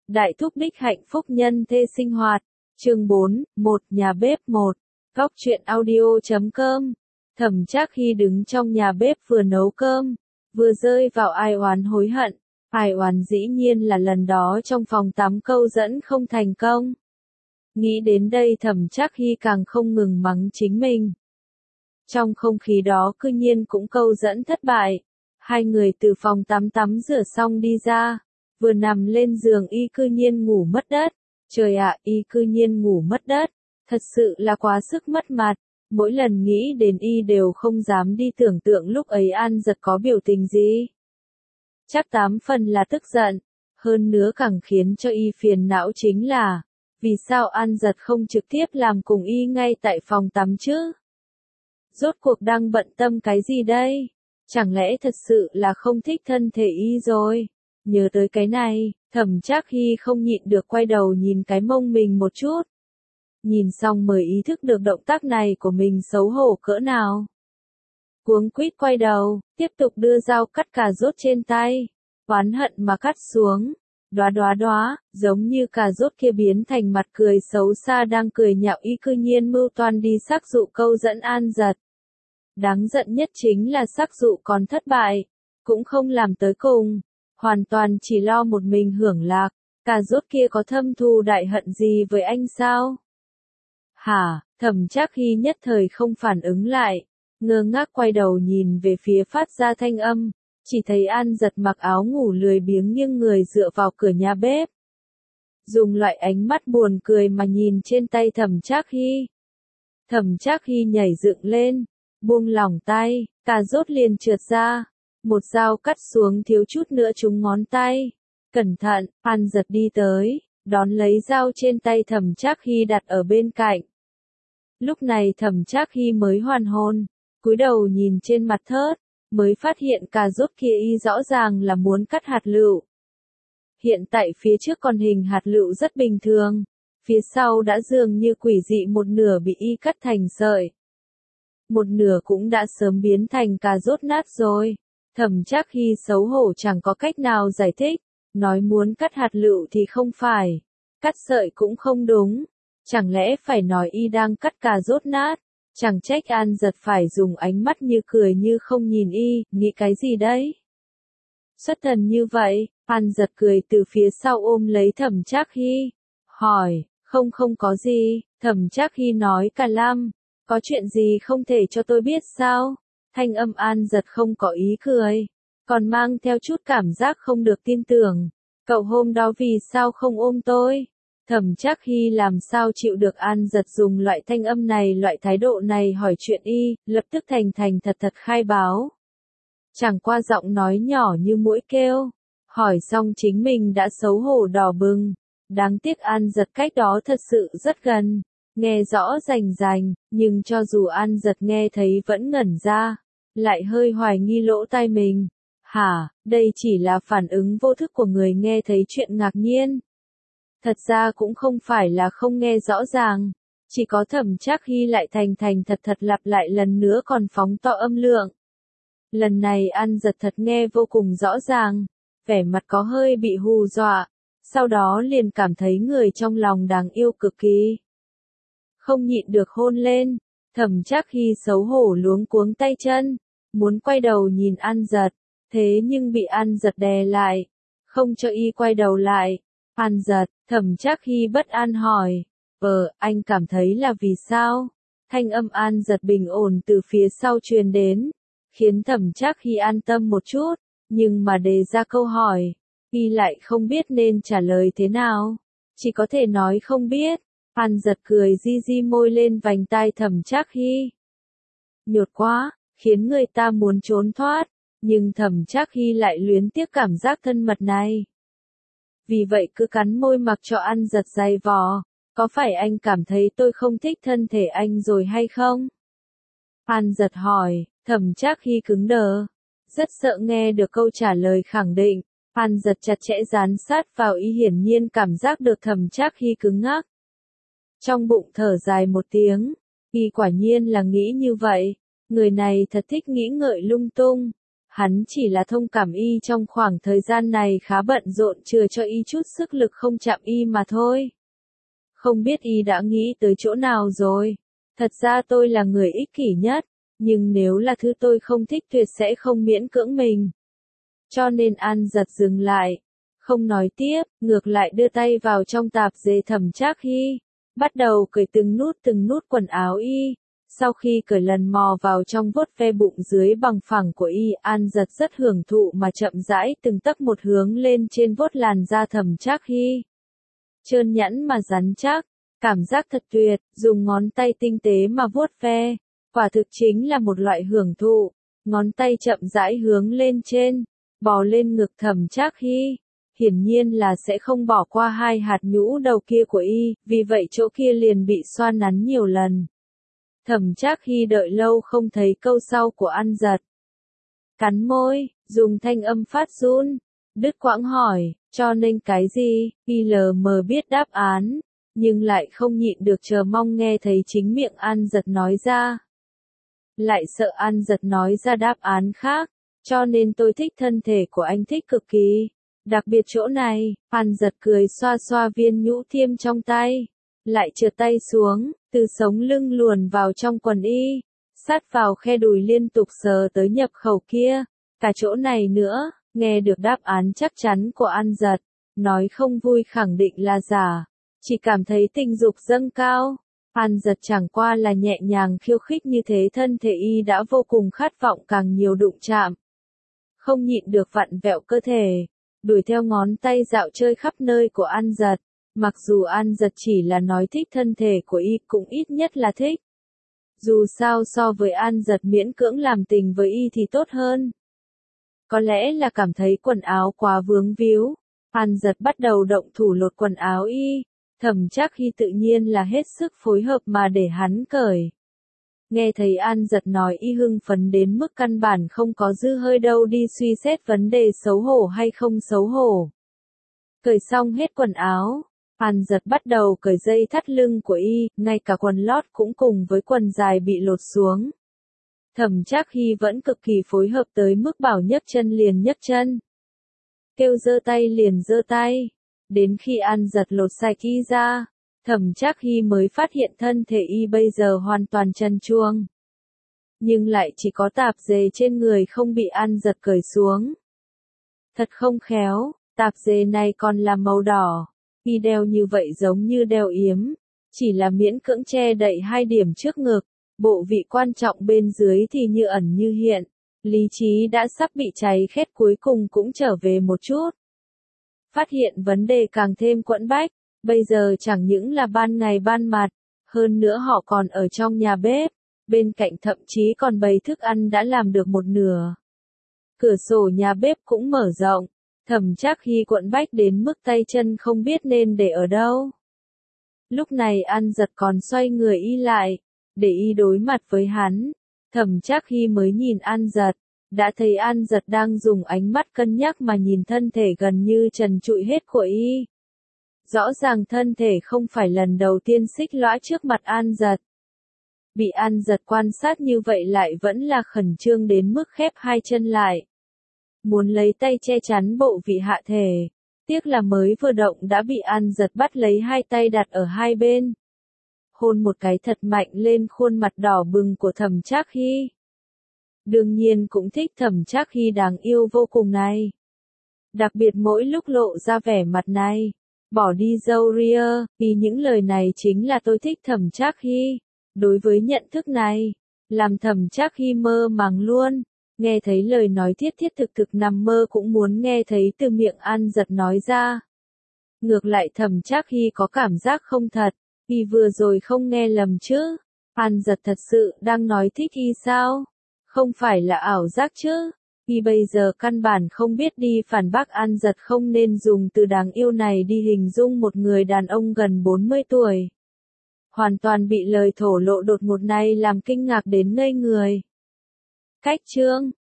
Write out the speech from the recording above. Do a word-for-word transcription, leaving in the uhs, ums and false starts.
Đại thúc đích hạnh phúc nhân thê sinh hoạt. Chương bốn, một nhà bếp một. Góc truyện audio chấm com. Thẩm Trác Hy đứng trong nhà bếp vừa nấu cơm, vừa rơi vào ai oán hối hận. Ai oán dĩ nhiên là lần đó trong phòng tắm câu dẫn không thành công. Nghĩ đến đây Thẩm Trác Hy càng không ngừng mắng chính mình. Trong không khí đó cư nhiên cũng câu dẫn thất bại. Hai người từ phòng tắm tắm rửa xong đi ra, vừa nằm lên giường y cư nhiên ngủ mất đất. Trời ạ, y cư nhiên ngủ mất đất, thật sự là quá sức mất mặt. Mỗi lần nghĩ đến y đều không dám đi tưởng tượng lúc ấy An Dật có biểu tình gì. Chắc tám phần là tức giận, hơn nữa càng khiến cho y phiền não chính là, vì sao An Dật không trực tiếp làm cùng y ngay tại phòng tắm chứ? Rốt cuộc đang bận tâm cái gì đây? Chẳng lẽ thật sự là không thích thân thể y rồi? Nhớ tới cái này, Thẩm Trác Hy không nhịn được quay đầu nhìn cái mông mình một chút. Nhìn xong mới ý thức được động tác này của mình xấu hổ cỡ nào. Cuống quýt quay đầu, tiếp tục đưa dao cắt cà rốt trên tay, oán hận mà cắt xuống. Đoá đoá đoá, giống như cà rốt kia biến thành mặt cười xấu xa đang cười nhạo y cư nhiên mưu toan đi sắc dụ câu dẫn An Dật. Đáng giận nhất chính là sắc dụ còn thất bại, cũng không làm tới cùng, hoàn toàn chỉ lo một mình hưởng lạc. Cà rốt kia có thâm thù đại hận gì với anh sao? Hả? Thẩm Trác Hy nhất thời không phản ứng lại, ngơ ngác quay đầu nhìn về phía phát ra thanh âm, chỉ thấy An Dật mặc áo ngủ lười biếng nghiêng người dựa vào cửa nhà bếp. Dùng loại ánh mắt buồn cười mà nhìn trên tay Thẩm Trác Hy. Thẩm Trác Hy nhảy dựng lên, buông lỏng tay, cà rốt liền trượt ra, một dao cắt xuống thiếu chút nữa trúng ngón tay. Cẩn thận, An Dật đi tới, đón lấy dao trên tay Thẩm Trác Hy đặt ở bên cạnh. Lúc này Thẩm Trác Hy mới hoàn hồn, cúi đầu nhìn trên mặt thớt, mới phát hiện cà rốt kia y rõ ràng là muốn cắt hạt lựu. Hiện tại phía trước còn hình hạt lựu rất bình thường, phía sau đã dường như quỷ dị một nửa bị y cắt thành sợi. Một nửa cũng đã sớm biến thành cà rốt nát rồi. Thẩm Trác Hy xấu hổ chẳng có cách nào giải thích, nói muốn cắt hạt lựu thì không phải, cắt sợi cũng không đúng, chẳng lẽ phải nói y đang cắt cà rốt nát, chẳng trách An Dật phải dùng ánh mắt như cười như không nhìn y, nghĩ cái gì đấy? Xuất thần như vậy, An Dật cười từ phía sau ôm lấy Thẩm Trác Hy, hỏi, không không có gì, Thẩm Trác Hy nói cả lăm, có chuyện gì không thể cho tôi biết sao? Thanh âm An Dật không có ý cười, còn mang theo chút cảm giác không được tin tưởng. Cậu hôm đó vì sao không ôm tôi? Thẩm Trác Hy làm sao chịu được An Dật dùng loại thanh âm này, loại thái độ này hỏi chuyện y, lập tức thành thành thật thật khai báo. Chẳng qua giọng nói nhỏ như muỗi kêu, hỏi xong chính mình đã xấu hổ đỏ bừng. Đáng tiếc An Dật cách đó thật sự rất gần, nghe rõ rành rành, nhưng cho dù An Dật nghe thấy vẫn ngẩn ra, lại hơi hoài nghi lỗ tai mình. Hả, đây chỉ là phản ứng vô thức của người nghe thấy chuyện ngạc nhiên. Thật ra cũng không phải là không nghe rõ ràng, chỉ có Thẩm Trác Hy lại thành thành thật thật lặp lại lần nữa còn phóng to âm lượng. Lần này An Dật thật nghe vô cùng rõ ràng, vẻ mặt có hơi bị hù dọa, sau đó liền cảm thấy người trong lòng đáng yêu cực kỳ. Không nhịn được hôn lên, Thẩm Trác Hy xấu hổ luống cuống tay chân, muốn quay đầu nhìn An Dật, thế nhưng bị An Dật đè lại, không cho y quay đầu lại. An Dật, Thẩm Trác Hy bất an hỏi, ờ, anh cảm thấy là vì sao? Thanh âm An Dật bình ổn từ phía sau truyền đến, khiến Thẩm Trác Hy an tâm một chút, nhưng mà đề ra câu hỏi, y lại không biết nên trả lời thế nào, chỉ có thể nói không biết. An Dật cười di di môi lên vành tai Thẩm Trác Hy. Nhột quá, khiến người ta muốn trốn thoát, nhưng Thẩm Trác Hy lại luyến tiếc cảm giác thân mật này. Vì vậy cứ cắn môi mặc cho An Dật dày vò, có phải anh cảm thấy tôi không thích thân thể anh rồi hay không? An Dật hỏi, Thẩm Trác Hy cứng đờ, rất sợ nghe được câu trả lời khẳng định. An Dật chặt chẽ dán sát vào y, hiển nhiên cảm giác được Thẩm Trác Hy cứng ngắc. Trong bụng thở dài một tiếng, y quả nhiên là nghĩ như vậy, người này thật thích nghĩ ngợi lung tung. hắn chỉ là thông cảm y trong khoảng thời gian này khá bận rộn chừa cho y chút sức lực không chạm y mà thôi. Không biết y đã nghĩ tới chỗ nào rồi. Thật ra tôi là người ích kỷ nhất, nhưng nếu là thứ tôi không thích tuyệt sẽ không miễn cưỡng mình. Cho nên An Giật dừng lại, không nói tiếp, ngược lại đưa tay vào trong tạp dề Thẩm Trác Hy, bắt đầu cởi từng nút từng nút quần áo y. Sau khi cởi lần mò vào trong vuốt ve bụng dưới bằng phẳng của y, An Giật rất hưởng thụ mà chậm rãi từng tấc một hướng lên trên vuốt làn da Thẩm Trác Hy. Trơn nhẵn mà rắn chắc, cảm giác thật tuyệt, dùng ngón tay tinh tế mà vuốt ve, quả thực chính là một loại hưởng thụ. Ngón tay chậm rãi hướng lên trên, bò lên ngực Thẩm Trác Hy. Hiển nhiên là sẽ không bỏ qua hai hạt nhũ đầu kia của y, vì vậy chỗ kia liền bị xoa nắn nhiều lần. Thẩm Trác Hy đợi lâu không thấy câu sau của An Giật. Cắn môi, dùng thanh âm phát run, đứt quãng hỏi, cho nên cái gì, y lờ mờ biết đáp án, nhưng lại không nhịn được chờ mong nghe thấy chính miệng An Giật nói ra. Lại sợ An Giật nói ra đáp án khác, cho nên tôi thích thân thể của anh thích cực kỳ. Đặc biệt chỗ này, An Giật cười xoa xoa viên nhũ thiêm trong tay, lại trượt tay xuống, từ sống lưng luồn vào trong quần y, sát vào khe đùi liên tục sờ tới nhập khẩu kia, cả chỗ này nữa. Nghe được đáp án chắc chắn của An Giật, nói không vui khẳng định là giả, chỉ cảm thấy tình dục dâng cao. An Giật chẳng qua là nhẹ nhàng khiêu khích như thế, thân thể y đã vô cùng khát vọng càng nhiều đụng chạm. Không nhịn được vặn vẹo cơ thể, đuổi theo ngón tay dạo chơi khắp nơi của An Giật. Mặc dù An Giật chỉ là nói thích thân thể của y, cũng ít nhất là thích. Dù sao so với An Giật miễn cưỡng làm tình với y thì tốt hơn. Có lẽ là cảm thấy quần áo quá vướng víu, An Giật bắt đầu động thủ lột quần áo y. Thẩm Trác Hy tự nhiên là hết sức phối hợp mà để hắn cởi. Nghe thấy An Giật nói y hưng phấn đến mức căn bản không có dư hơi đâu đi suy xét vấn đề xấu hổ hay không xấu hổ. Cởi xong hết quần áo, An Giật bắt đầu cởi dây thắt lưng của y, ngay cả quần lót cũng cùng với quần dài bị lột xuống. Thẩm Trác Hy vẫn cực kỳ phối hợp tới mức bảo nhấc chân liền nhấc chân, kêu giơ tay liền giơ tay. Đến khi An Giật lột sạch y ra, Thẩm Trác Hy mới phát hiện thân thể y bây giờ hoàn toàn trần truồng, nhưng lại chỉ có tạp dề trên người không bị An Giật cởi xuống. Thật không khéo, tạp dề này còn là màu đỏ, y đeo như vậy giống như đeo yếm, chỉ là miễn cưỡng che đậy hai điểm trước ngực, bộ vị quan trọng bên dưới thì như ẩn như hiện. Lý trí đã sắp bị cháy khét cuối cùng cũng trở về một chút. Phát hiện vấn đề càng thêm quẫn bách, bây giờ chẳng những là ban ngày ban mặt, hơn nữa họ còn ở trong nhà bếp, bên cạnh thậm chí còn bày thức ăn đã làm được một nửa. Cửa sổ nhà bếp cũng mở rộng, Thẩm Trác Hy quẫn bách đến mức tay chân không biết nên để ở đâu. Lúc này An Giật còn xoay người y lại, để y đối mặt với hắn. Thẩm Trác Hy mới nhìn An Giật, đã thấy An Giật đang dùng ánh mắt cân nhắc mà nhìn thân thể gần như trần trụi hết của y. Rõ ràng thân thể không phải lần đầu tiên xích lõa trước mặt An Giật. Bị An Giật quan sát như vậy lại vẫn là khẩn trương đến mức khép hai chân lại, muốn lấy tay che chắn bộ vị hạ thể. Tiếc là mới vừa động đã bị An Giật bắt lấy hai tay đặt ở hai bên, hôn một cái thật mạnh lên khuôn mặt đỏ bừng của Thẩm Trác Hy. Đương nhiên cũng thích Thẩm Trác Hy đáng yêu vô cùng này. Đặc biệt mỗi lúc lộ ra vẻ mặt này, bỏ đi râu ria, vì những lời này chính là tôi thích Thẩm Trác Hy. Đối với nhận thức này, làm Thẩm Trác Hy mơ màng luôn, nghe thấy lời nói thiết thiết thực thực nằm mơ cũng muốn nghe thấy từ miệng An Giật nói ra. Ngược lại Thẩm Trác Hy có cảm giác không thật, y vừa rồi không nghe lầm chứ, An Giật thật sự đang nói thích y sao? Không phải là ảo giác chứ? Y bây giờ căn bản không biết đi phản bác An Giật không nên dùng từ đáng yêu này đi hình dung một người đàn ông gần bốn mươi tuổi. Hoàn toàn bị lời thổ lộ đột ngột này làm kinh ngạc đến ngây người. Cách chương